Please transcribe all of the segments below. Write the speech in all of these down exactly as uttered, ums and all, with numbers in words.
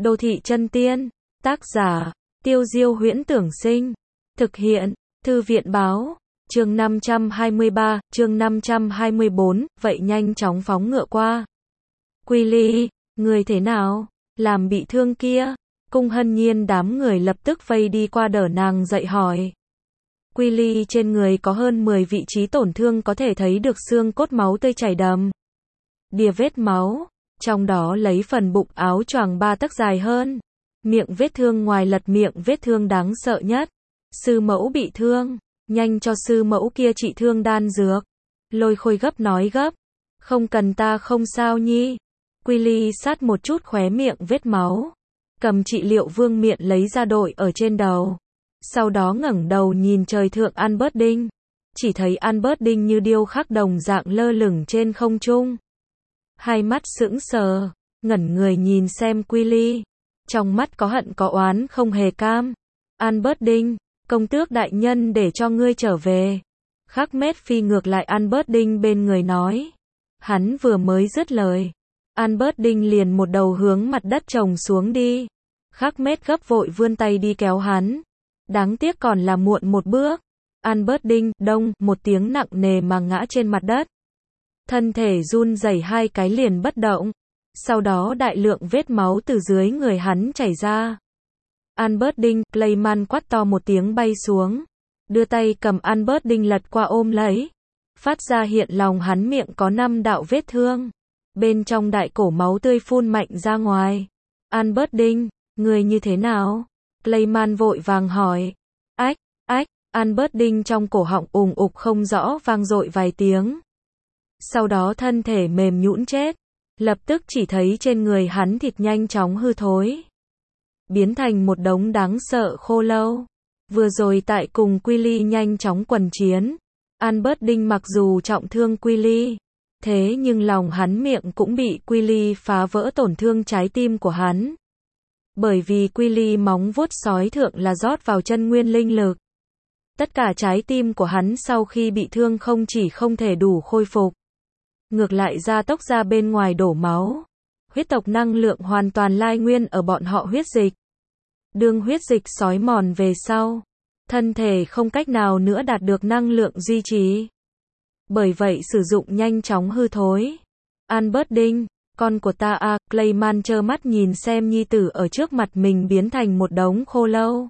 Đô thị chân tiên. Tác giả, Tiêu Diêu Huyễn Tưởng Sinh. Thực hiện, Thư viện báo. Chương năm trăm hai mươi ba, chương năm trăm hai mươi bốn, vậy nhanh chóng phóng ngựa qua. Quy Ly, người thế nào? Làm bị thương kia? Cung Hân Nhiên đám người lập tức vây đi qua đỡ nàng dậy hỏi. Quy Ly trên người có hơn mười vị trí tổn thương, có thể thấy được xương cốt máu tươi chảy đầm đìa vết máu, trong đó lấy phần bụng áo choàng ba tấc dài hơn. Miệng vết thương ngoài lật miệng vết thương đáng sợ nhất. Sư mẫu bị thương, nhanh cho sư mẫu kia trị thương đan dược. Lôi Khôi gấp nói gấp, không cần, ta không sao nhi. Quy Ly sát một chút khóe miệng vết máu, cầm trị liệu vương miện lấy ra đội ở trên đầu. Sau đó ngẩng đầu nhìn trời thượng Albert Đinh, chỉ thấy Albert Đinh như điêu khắc đồng dạng lơ lửng trên không trung. Hai mắt sững sờ, ngẩn người nhìn xem Quy Ly, trong mắt có hận có oán không hề cam. Albert Đinh, công tước đại nhân để cho ngươi trở về. Khắc Mết phi ngược lại Albert Đinh bên người nói. Hắn vừa mới dứt lời, Albert Đinh liền một đầu hướng mặt đất chồng xuống đi. Khắc Mết gấp vội vươn tay đi kéo hắn. Đáng tiếc còn là muộn một bước. Albert Đinh, đông, một tiếng nặng nề mà ngã trên mặt đất. Thân thể run rẩy hai cái liền bất động. Sau đó đại lượng vết máu từ dưới người hắn chảy ra. Albert Đinh, Clayman quát to một tiếng bay xuống. Đưa tay cầm Albert Đinh lật qua ôm lấy. Phát ra hiện lòng hắn miệng có năm đạo vết thương. Bên trong đại cổ máu tươi phun mạnh ra ngoài. Albert Đinh, người như thế nào? Clayman vội vàng hỏi. Ách, ách, Albert Đinh trong cổ họng ùng ục không rõ vang dội vài tiếng. Sau đó thân thể mềm nhũn chết. Lập tức chỉ thấy trên người hắn thịt nhanh chóng hư thối, biến thành một đống đáng sợ khô lâu. Vừa rồi tại cùng Quy Ly nhanh chóng quần chiến, Albert Đinh mặc dù trọng thương Quy Ly, thế nhưng lòng hắn miệng cũng bị Quy Ly phá vỡ, tổn thương trái tim của hắn. Bởi vì Quy Ly móng vuốt sói thượng là rót vào chân nguyên linh lực. Tất cả trái tim của hắn sau khi bị thương không chỉ không thể đủ khôi phục, ngược lại gia tốc ra bên ngoài đổ máu. Huyết tộc năng lượng hoàn toàn lai nguyên ở bọn họ huyết dịch. Đương huyết dịch sói mòn về sau, thân thể không cách nào nữa đạt được năng lượng duy trì. Bởi vậy sử dụng nhanh chóng hư thối. Albert Đinh, con của ta a, à, Clayman trơ mắt nhìn xem nhi tử ở trước mặt mình biến thành một đống khô lâu.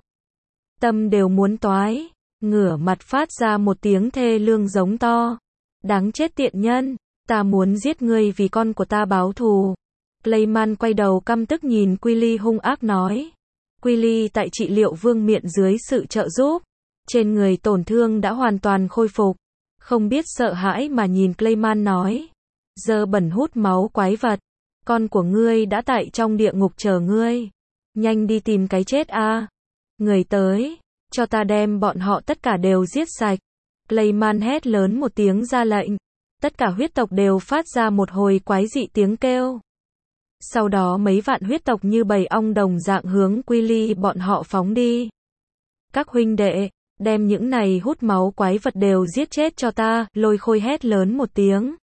Tâm đều muốn toái, ngửa mặt phát ra một tiếng thê lương giống to. Đáng chết tiện nhân, ta muốn giết ngươi vì con của ta báo thù. Clayman quay đầu căm tức nhìn Quy Ly hung ác nói. Quy Ly tại trị liệu vương miện dưới sự trợ giúp, trên người tổn thương đã hoàn toàn khôi phục. Không biết sợ hãi mà nhìn Clayman nói. Giờ bẩn hút máu quái vật, con của ngươi đã tại trong địa ngục chờ ngươi. Nhanh đi tìm cái chết a. À. Người tới, cho ta đem bọn họ tất cả đều giết sạch. Clayman hét lớn một tiếng ra lệnh. Tất cả huyết tộc đều phát ra một hồi quái dị tiếng kêu. Sau đó mấy vạn huyết tộc như bầy ong đồng dạng hướng Quy Ly bọn họ phóng đi. Các huynh đệ, đem những này hút máu quái vật đều giết chết cho ta, Lôi Khôi hét lớn một tiếng.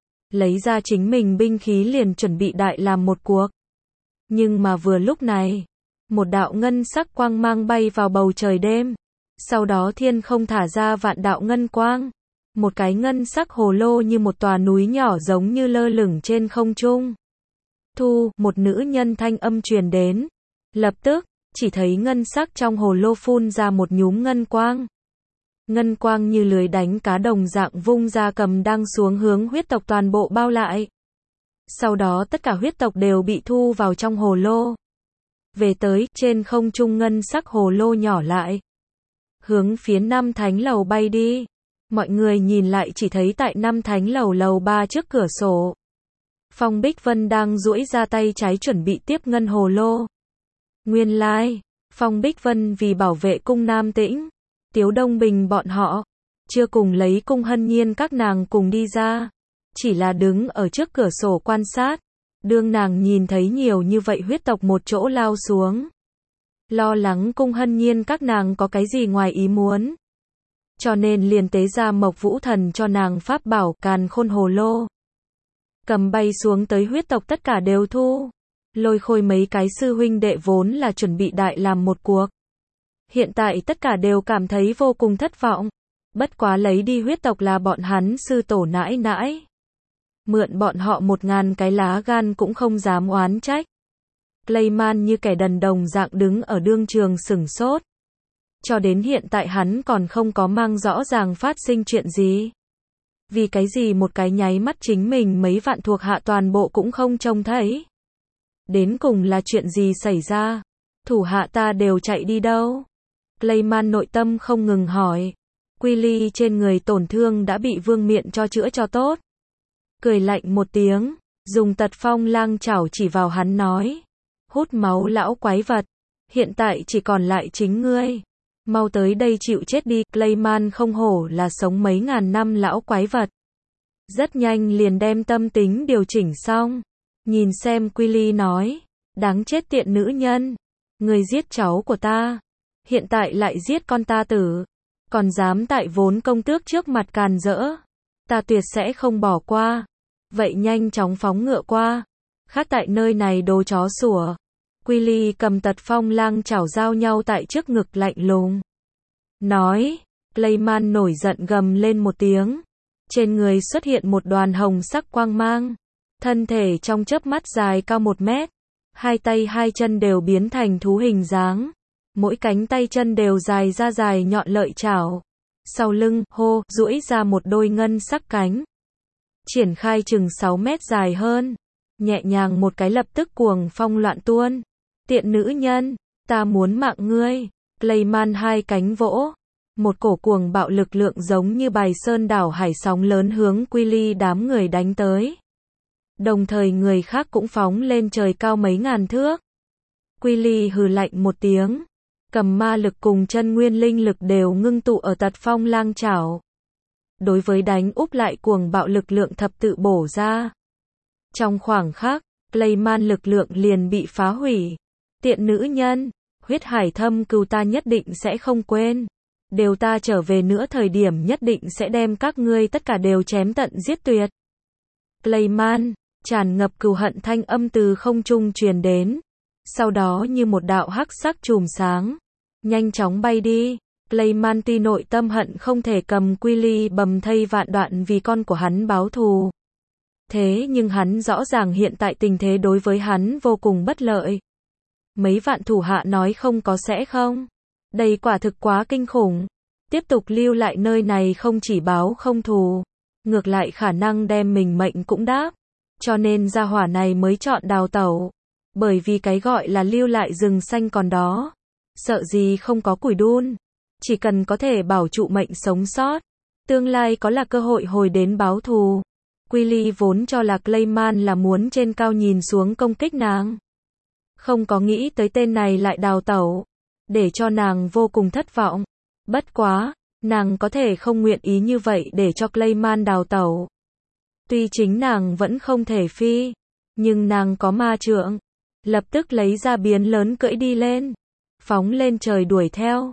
Lấy ra chính mình binh khí liền chuẩn bị đại làm một cuộc. Nhưng mà vừa lúc này, một đạo ngân sắc quang mang bay vào bầu trời đêm. Sau đó thiên không thả ra vạn đạo ngân quang. Một cái ngân sắc hồ lô như một tòa núi nhỏ giống như lơ lửng trên không trung. Thu, một nữ nhân thanh âm truyền đến. Lập tức, chỉ thấy ngân sắc trong hồ lô phun ra một nhúm ngân quang. Ngân quang như lưới đánh cá đồng dạng vung ra cầm đang xuống hướng huyết tộc toàn bộ bao lại. Sau đó tất cả huyết tộc đều bị thu vào trong hồ lô. Về tới, trên không trung ngân sắc hồ lô nhỏ lại. Hướng phía năm thánh lầu bay đi. Mọi người nhìn lại chỉ thấy tại năm thánh lầu lầu ba trước cửa sổ. Phong Bích Vân đang duỗi ra tay trái chuẩn bị tiếp ngân hồ lô. Nguyên lai, like, Phong Bích Vân vì bảo vệ cung Nam Tĩnh, Tiếu Đông Bình bọn họ, chưa cùng lấy Cung Hân Nhiên các nàng cùng đi ra. Chỉ là đứng ở trước cửa sổ quan sát. Đương nàng nhìn thấy nhiều như vậy huyết tộc một chỗ lao xuống. Lo lắng Cung Hân Nhiên các nàng có cái gì ngoài ý muốn. Cho nên liền tế ra Mộc Vũ Thần cho nàng pháp bảo Càn Khôn Hồ Lô. Cầm bay xuống tới huyết tộc tất cả đều thu. Lôi Khôi mấy cái sư huynh đệ vốn là chuẩn bị đại làm một cuộc. Hiện tại tất cả đều cảm thấy vô cùng thất vọng. Bất quá lấy đi huyết tộc là bọn hắn sư tổ nãi nãi. Mượn bọn họ một ngàn cái lá gan cũng không dám oán trách. Clayman như kẻ đần đồng dạng đứng ở đương trường sửng sốt. Cho đến hiện tại hắn còn không có mang rõ ràng phát sinh chuyện gì. Vì cái gì một cái nháy mắt chính mình mấy vạn thuộc hạ toàn bộ cũng không trông thấy. Đến cùng là chuyện gì xảy ra? Thủ hạ ta đều chạy đi đâu? Clayman nội tâm không ngừng hỏi. Quy trên người tổn thương đã bị vương miện cho chữa cho tốt. Cười lạnh một tiếng, dùng tật phong lang chảo chỉ vào hắn nói. Hút máu lão quái vật. Hiện tại chỉ còn lại chính ngươi. Mau tới đây chịu chết đi. Clayman không hổ là sống mấy ngàn năm lão quái vật. Rất nhanh liền đem tâm tính điều chỉnh xong. Nhìn xem Quy nói. Đáng chết tiện nữ nhân. Người giết cháu của ta. Hiện tại lại giết con ta tử. Còn dám tại vốn công tước trước mặt càn rỡ. Ta tuyệt sẽ không bỏ qua. Vậy nhanh chóng phóng ngựa qua. Khác tại nơi này đồ chó sủa. Quy cầm tật phong lang chảo giao nhau tại trước ngực lạnh lùng. Nói. Clayman nổi giận gầm lên một tiếng. Trên người xuất hiện một đoàn hồng sắc quang mang. Thân thể trong chớp mắt dài cao một mét. Hai tay hai chân đều biến thành thú hình dáng. Mỗi cánh tay chân đều dài ra dài nhọn lợi chảo. Sau lưng, hô, duỗi ra một đôi ngân sắc cánh. Triển khai chừng sáu mét dài hơn. Nhẹ nhàng một cái lập tức cuồng phong loạn tuôn. Tiện nữ nhân, ta muốn mạng ngươi. Clayman hai cánh vỗ. Một cổ cuồng bạo lực lượng giống như bài sơn đảo hải sóng lớn hướng Quy đám người đánh tới. Đồng thời người khác cũng phóng lên trời cao mấy ngàn thước. Quy hừ lạnh một tiếng. Cầm ma lực cùng chân nguyên linh lực đều ngưng tụ ở tật phong lang chảo. Đối với đánh úp lại cuồng bạo lực lượng thập tự bổ ra. Trong khoảng khắc, Clayman lực lượng liền bị phá hủy. Tiện nữ nhân, huyết hải thâm cừu ta nhất định sẽ không quên. Đều ta trở về nữa thời điểm nhất định sẽ đem các ngươi tất cả đều chém tận giết tuyệt. Clayman, tràn ngập cừu hận thanh âm từ không trung truyền đến. Sau đó như một đạo hắc sắc chùm sáng. Nhanh chóng bay đi. Clayman tuy nội tâm hận không thể cầm Quy bầm thây vạn đoạn vì con của hắn báo thù. Thế nhưng hắn rõ ràng hiện tại tình thế đối với hắn vô cùng bất lợi. Mấy vạn thủ hạ nói không có sẽ không. Đây quả thực quá kinh khủng. Tiếp tục lưu lại nơi này không chỉ báo không thù. Ngược lại khả năng đem mình mệnh cũng đáp. Cho nên gia hỏa này mới chọn đào tẩu. Bởi vì cái gọi là lưu lại rừng xanh còn đó. Sợ gì không có củi đun. Chỉ cần có thể bảo trụ mệnh sống sót. Tương lai có là cơ hội hồi đến báo thù. Quy vốn cho là Clayman là muốn trên cao nhìn xuống công kích nàng. Không có nghĩ tới tên này lại đào tẩu. Để cho nàng vô cùng thất vọng. Bất quá, nàng có thể không nguyện ý như vậy để cho Clayman đào tẩu. Tuy chính nàng vẫn không thể phi. Nhưng nàng có ma trượng. Lập tức lấy ra biến lớn cưỡi đi lên. Phóng lên trời đuổi theo.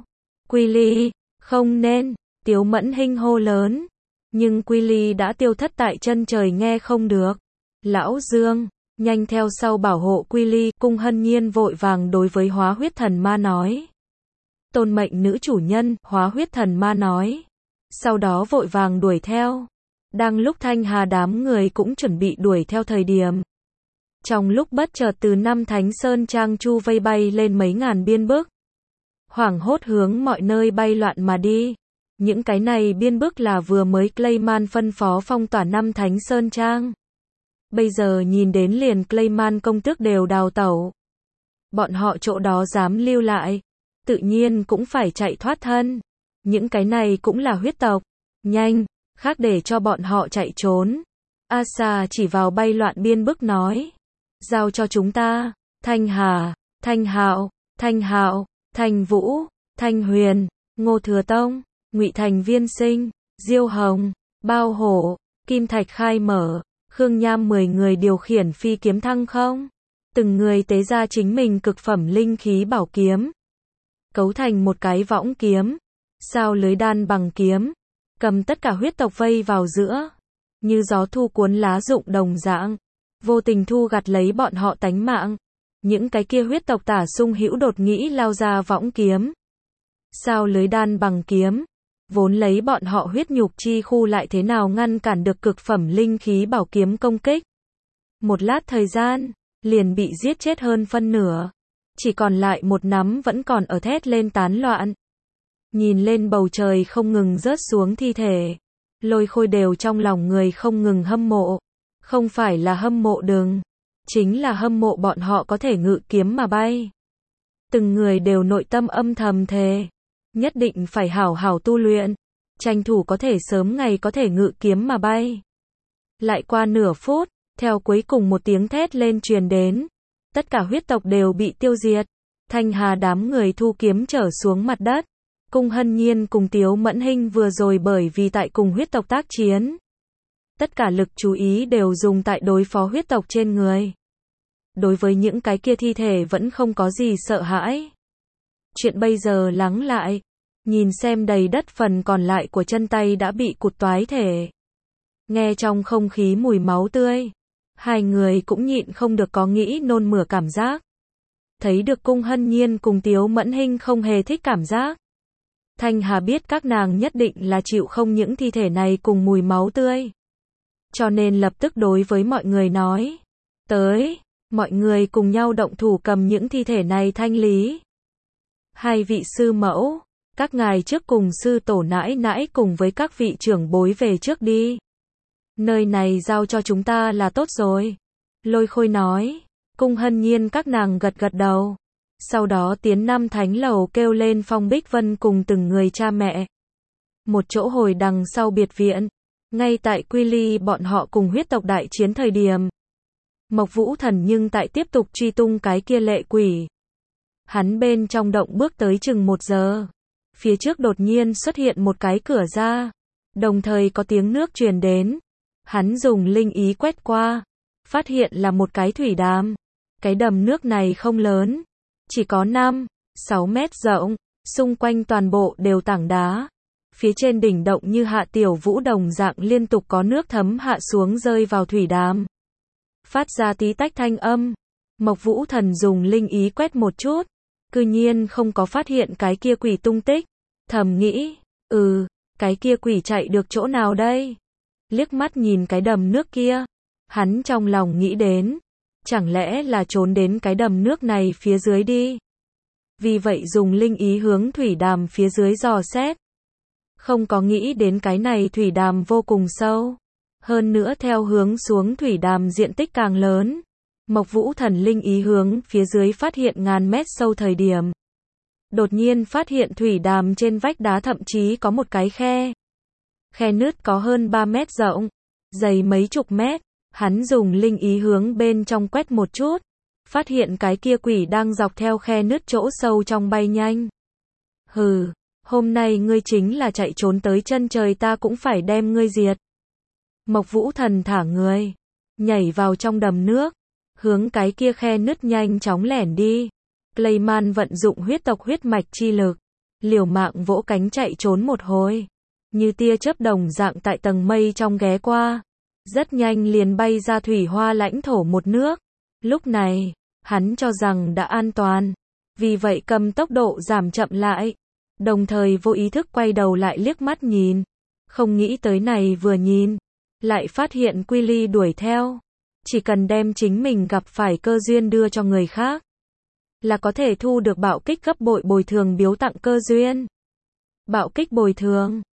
Quy không nên. Tiếu Mẫn Hinh hô lớn. Nhưng Quy đã tiêu thất tại chân trời nghe không được. Lão Dương, nhanh theo sau bảo hộ Quy. Cung Hân Nhiên vội vàng đối với hóa huyết thần ma nói. Tôn mệnh nữ chủ nhân, hóa huyết thần ma nói. Sau đó vội vàng đuổi theo. Đang lúc Thanh Hà đám người cũng chuẩn bị đuổi theo thời điểm. Trong lúc bất chợt từ năm Thánh Sơn Trang chu vây bay lên mấy ngàn biên bức. Hoảng hốt hướng mọi nơi bay loạn mà đi. Những cái này biên bức là vừa mới Clayman phân phó phong tỏa năm Thánh Sơn Trang. Bây giờ nhìn đến liền Clayman công tước đều đào tẩu. Bọn họ chỗ đó dám lưu lại. Tự nhiên cũng phải chạy thoát thân. Những cái này cũng là huyết tộc. Nhanh, khác để cho bọn họ chạy trốn. Asa chỉ vào bay loạn biên bức nói. Giao cho chúng ta. Thanh Hà, Thanh Hạo, Thanh Hạo, Thanh Vũ, Thanh Huyền, Ngô Thừa Tông, Ngụy Thành Viên Sinh, Diêu Hồng, Bao Hổ, Kim Thạch Khai Mở, Khương Nham mười người điều khiển phi kiếm thăng không. Từng người tế ra chính mình cực phẩm linh khí bảo kiếm. Cấu thành một cái võng kiếm. Sao lưới đan bằng kiếm. Cầm tất cả huyết tộc vây vào giữa. Như gió thu cuốn lá rụng đồng dạng. Vô tình thu gặt lấy bọn họ tánh mạng. những cái kia huyết tộc Tả Sung Hữu đột nghĩ lao ra võng kiếm. Sao lưới đan bằng kiếm, vốn lấy bọn họ huyết nhục chi khu lại thế nào ngăn cản được cực phẩm linh khí bảo kiếm công kích. Một lát thời gian, liền bị giết chết hơn phân nửa. Chỉ còn lại một nắm vẫn còn ở thét lên tán loạn. Nhìn lên bầu trời không ngừng rớt xuống thi thể. Lôi Khôi đều trong lòng người không ngừng hâm mộ. Không phải là hâm mộ đừng. Chính là hâm mộ bọn họ có thể ngự kiếm mà bay. Từng người đều nội tâm âm thầm thề. Nhất định phải hảo hảo tu luyện. Tranh thủ có thể sớm ngày có thể ngự kiếm mà bay. Lại qua nửa phút, theo cuối cùng một tiếng thét lên truyền đến. Tất cả huyết tộc đều bị tiêu diệt. Thanh Hà đám người thu kiếm trở xuống mặt đất. Cung Hân Nhiên cùng Tiếu Mẫn Hinh vừa rồi bởi vì tại cùng huyết tộc tác chiến. Tất cả lực chú ý đều dùng tại đối phó huyết tộc trên người. Đối với những cái kia thi thể vẫn không có gì sợ hãi. Chuyện bây giờ lắng lại. Nhìn xem đầy đất phần còn lại của chân tay đã bị cụt toái thể. Nghe trong không khí mùi máu tươi. Hai người cũng nhịn không được có nghĩ nôn mửa cảm giác. Thấy được Cung Hân Nhiên cùng Tiếu Mẫn Hinh không hề thích cảm giác. Thanh Hà biết các nàng nhất định là chịu không những thi thể này cùng mùi máu tươi. Cho nên lập tức đối với mọi người nói. Tới, mọi người cùng nhau động thủ cầm những thi thể này thanh lý. Hai vị sư mẫu, các ngài trước cùng sư tổ nãi nãi cùng với các vị trưởng bối về trước đi. Nơi này giao cho chúng ta là tốt rồi. Lôi Khôi nói. Cung Hân Nhiên các nàng gật gật đầu. Sau đó tiến Nam Thánh Lầu kêu lên Phong Bích Vân cùng từng người cha mẹ. Một chỗ hồi đằng sau biệt viện. Ngay tại Quy Ly bọn họ cùng huyết tộc đại chiến thời điểm. Mộc Vũ Thần nhưng tại tiếp tục truy tung cái kia lệ quỷ. Hắn bên trong động bước tới chừng một giờ. Phía trước đột nhiên xuất hiện một cái cửa ra. Đồng thời có tiếng nước truyền đến. Hắn dùng linh ý quét qua. Phát hiện là một cái thủy đàm. Cái đầm nước này không lớn. Chỉ có năm, sáu mét rộng. Xung quanh toàn bộ đều tảng đá. Phía trên đỉnh động như hạ tiểu vũ đồng dạng liên tục có nước thấm hạ xuống rơi vào thủy đàm. Phát ra tí tách thanh âm. Mộc Vũ Thần dùng linh ý quét một chút. Cư nhiên không có phát hiện cái kia quỷ tung tích. Thầm nghĩ, ừ, cái kia quỷ chạy được chỗ nào đây? Liếc mắt nhìn cái đầm nước kia. Hắn trong lòng nghĩ đến. Chẳng lẽ là trốn đến cái đầm nước này phía dưới đi? Vì vậy dùng linh ý hướng thủy đàm phía dưới dò xét. Không có nghĩ đến cái này thủy đàm vô cùng sâu. Hơn nữa theo hướng xuống thủy đàm diện tích càng lớn. Mộc Vũ Thần linh ý hướng phía dưới phát hiện ngàn mét sâu thời điểm. Đột nhiên phát hiện thủy đàm trên vách đá thậm chí có một cái khe. Khe nứt có hơn ba mét rộng, dày mấy chục mét. Hắn dùng linh ý hướng bên trong quét một chút. Phát hiện cái kia quỷ đang dọc theo khe nứt chỗ sâu trong bay nhanh. Hừ, hôm nay ngươi chính là chạy trốn tới chân trời ta cũng phải đem ngươi diệt. Mộc Vũ Thần thả người. Nhảy vào trong đầm nước. Hướng cái kia khe nứt nhanh chóng lẻn đi. Clayman vận dụng huyết tộc huyết mạch chi lực. Liều mạng vỗ cánh chạy trốn một hồi. Như tia chớp đồng dạng tại tầng mây trong ghé qua. Rất nhanh liền bay ra thủy hoa lãnh thổ một nước. Lúc này, hắn cho rằng đã an toàn. Vì vậy cầm tốc độ giảm chậm lại. Đồng thời vô ý thức quay đầu lại liếc mắt nhìn. Không nghĩ tới này vừa nhìn. Lại phát hiện Quy Ly đuổi theo. Chỉ cần đem chính mình gặp phải cơ duyên đưa cho người khác. Là có thể thu được bạo kích gấp bội bồi thường biếu tặng cơ duyên. Bạo kích bồi thường.